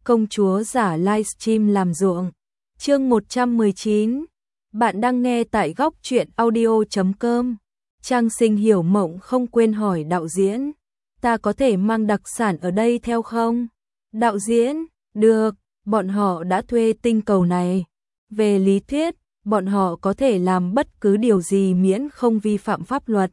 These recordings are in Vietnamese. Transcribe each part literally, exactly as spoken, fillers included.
Công chúa giả livestream làm ruộng. Chương một trăm mười chín. Bạn đang nghe tại góc truyện audio chấm com. Trang Sinh hiểu mộng không quên hỏi đạo diễn, ta có thể mang đặc sản ở đây theo không? Đạo diễn, được, bọn họ đã thuê tinh cầu này. Về lý thuyết, bọn họ có thể làm bất cứ điều gì miễn không vi phạm pháp luật.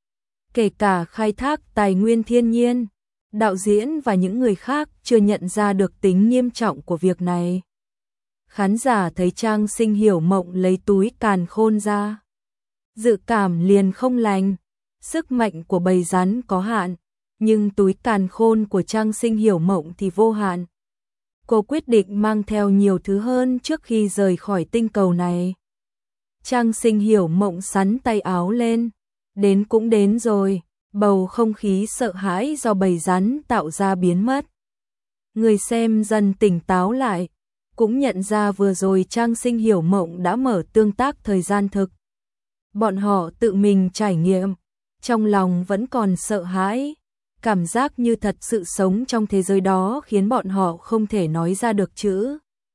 Kể cả khai thác tài nguyên thiên nhiên. Đạo diễn và những người khác chưa nhận ra được tính nghiêm trọng của việc này. Khán giả thấy Trang Sinh hiểu mộng lấy túi càn khôn ra. Dự cảm liền không lành. Sức mạnh của bầy rắn có hạn, nhưng túi càn khôn của Trang Sinh hiểu mộng thì vô hạn. Cô quyết định mang theo nhiều thứ hơn trước khi rời khỏi tinh cầu này. Trang Sinh hiểu mộng xắn tay áo lên. Đến cũng đến rồi. Bầu không khí sợ hãi do bầy rắn tạo ra biến mất. Người xem dần tỉnh táo lại, cũng nhận ra vừa rồi Trang Sinh hiểu mộng đã mở tương tác thời gian thực. Bọn họ tự mình trải nghiệm, trong lòng vẫn còn sợ hãi, cảm giác như thật sự sống trong thế giới đó khiến bọn họ không thể nói ra được chữ.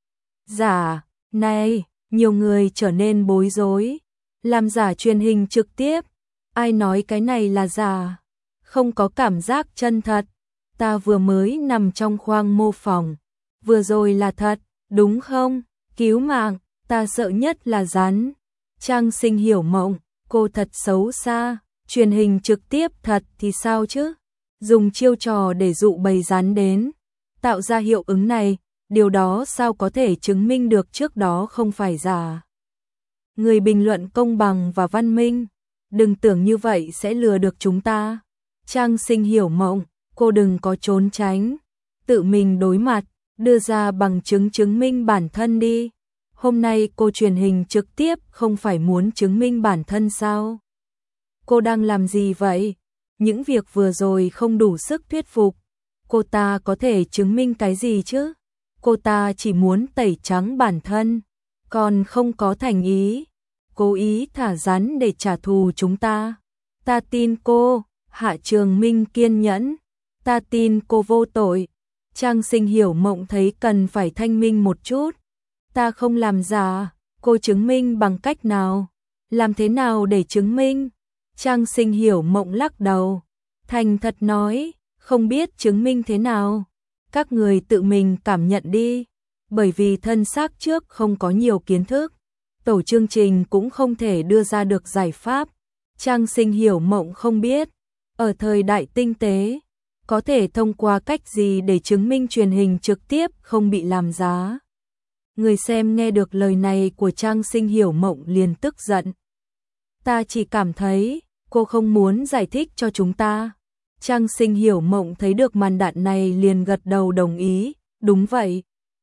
Giả, này, nhiều người trở nên bối rối, làm giả truyền hình trực tiếp. Ai nói cái này là giả? Không có cảm giác chân thật. Ta vừa mới nằm trong khoang mô phỏng. Vừa rồi là thật, đúng không? Cứu mạng, ta sợ nhất là rắn. Trang Sinh hiểu mộng, cô thật xấu xa. Truyền hình trực tiếp thật thì sao chứ? Dùng chiêu trò để dụ bầy rắn đến. Tạo ra hiệu ứng này, điều đó sao có thể chứng minh được trước đó không phải giả? Người bình luận công bằng và văn minh. Đừng tưởng như vậy sẽ lừa được chúng ta. Trang Sinh hiểu mộng, cô đừng có trốn tránh. Tự mình đối mặt, đưa ra bằng chứng chứng minh bản thân đi. Hôm nay cô truyền hình trực tiếp không phải muốn chứng minh bản thân sao? Cô đang làm gì vậy? Những việc vừa rồi không đủ sức thuyết phục. Cô ta có thể chứng minh cái gì chứ? Cô ta chỉ muốn tẩy trắng bản thân, còn không có thành ý. Cố ý thả rắn để trả thù chúng ta. Ta tin cô. Hạ Trường Minh kiên nhẫn. Ta tin cô vô tội. Trang Sinh hiểu mộng thấy cần phải thanh minh một chút. Ta không làm giả. Cô chứng minh bằng cách nào? Làm thế nào để chứng minh? Trang Sinh hiểu mộng lắc đầu. Thành thật nói, không biết chứng minh thế nào. Các người tự mình cảm nhận đi. Bởi vì thân xác trước không có nhiều kiến thức, tổ chương trình cũng không thể đưa ra được giải pháp. Trang Sinh hiểu mộng không biết, ở thời đại tinh tế, có thể thông qua cách gì để chứng minh truyền hình trực tiếp không bị làm giá. Người xem nghe được lời này của Trang Sinh hiểu mộng liền tức giận. Ta chỉ cảm thấy, cô không muốn giải thích cho chúng ta. Trang Sinh hiểu mộng thấy được màn đạn này liền gật đầu đồng ý, đúng vậy.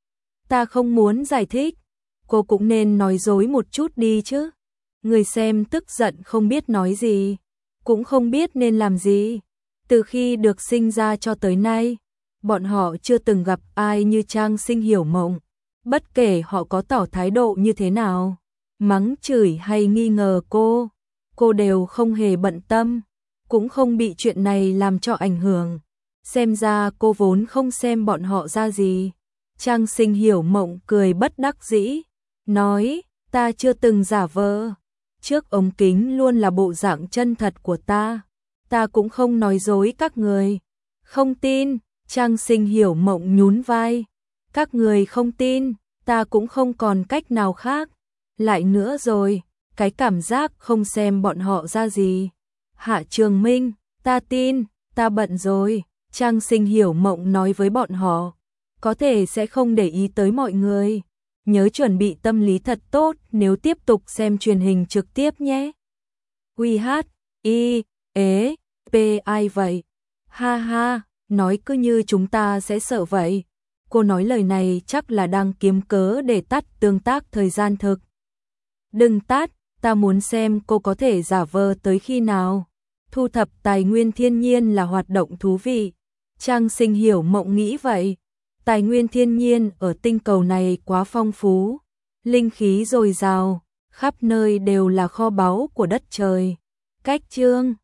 Ta không muốn giải thích. Cô cũng nên nói dối một chút đi chứ. Người xem tức giận không biết nói gì, cũng không biết nên làm gì. Từ khi được sinh ra cho tới nay, bọn họ chưa từng gặp ai như Trang Sinh hiểu mộng. Bất kể họ có tỏ thái độ như thế nào, mắng chửi hay nghi ngờ cô, cô đều không hề bận tâm, cũng không bị chuyện này làm cho ảnh hưởng. Xem ra cô vốn không xem bọn họ ra gì. Trang Sinh hiểu mộng cười bất đắc dĩ, nói, ta chưa từng giả vờ. Trước ống kính luôn là bộ dạng chân thật của ta. Ta cũng không nói dối các người. Không tin, Trang Sinh hiểu mộng nhún vai. Các người không tin, ta cũng không còn cách nào khác. Lại nữa rồi, cái cảm giác không xem bọn họ ra gì. Hạ Trường Minh, ta tin, ta bận rồi. Trang Sinh hiểu mộng nói với bọn họ, có thể sẽ không để ý tới mọi người. Nhớ chuẩn bị tâm lý thật tốt nếu tiếp tục xem truyền hình trực tiếp nhé. Quy hát, y, ế, p ai vậy? Ha ha, nói cứ như chúng ta sẽ sợ vậy. Cô nói lời này chắc là đang kiếm cớ để tắt tương tác thời gian thực. Đừng tắt, ta muốn xem cô có thể giả vờ tới khi nào. Thu thập tài nguyên thiên nhiên là hoạt động thú vị. Trang Sinh hiểu mộng nghĩ vậy. Tài nguyên thiên nhiên ở tinh cầu này quá phong phú, linh khí dồi dào, khắp nơi đều là kho báu của đất trời. Cách chương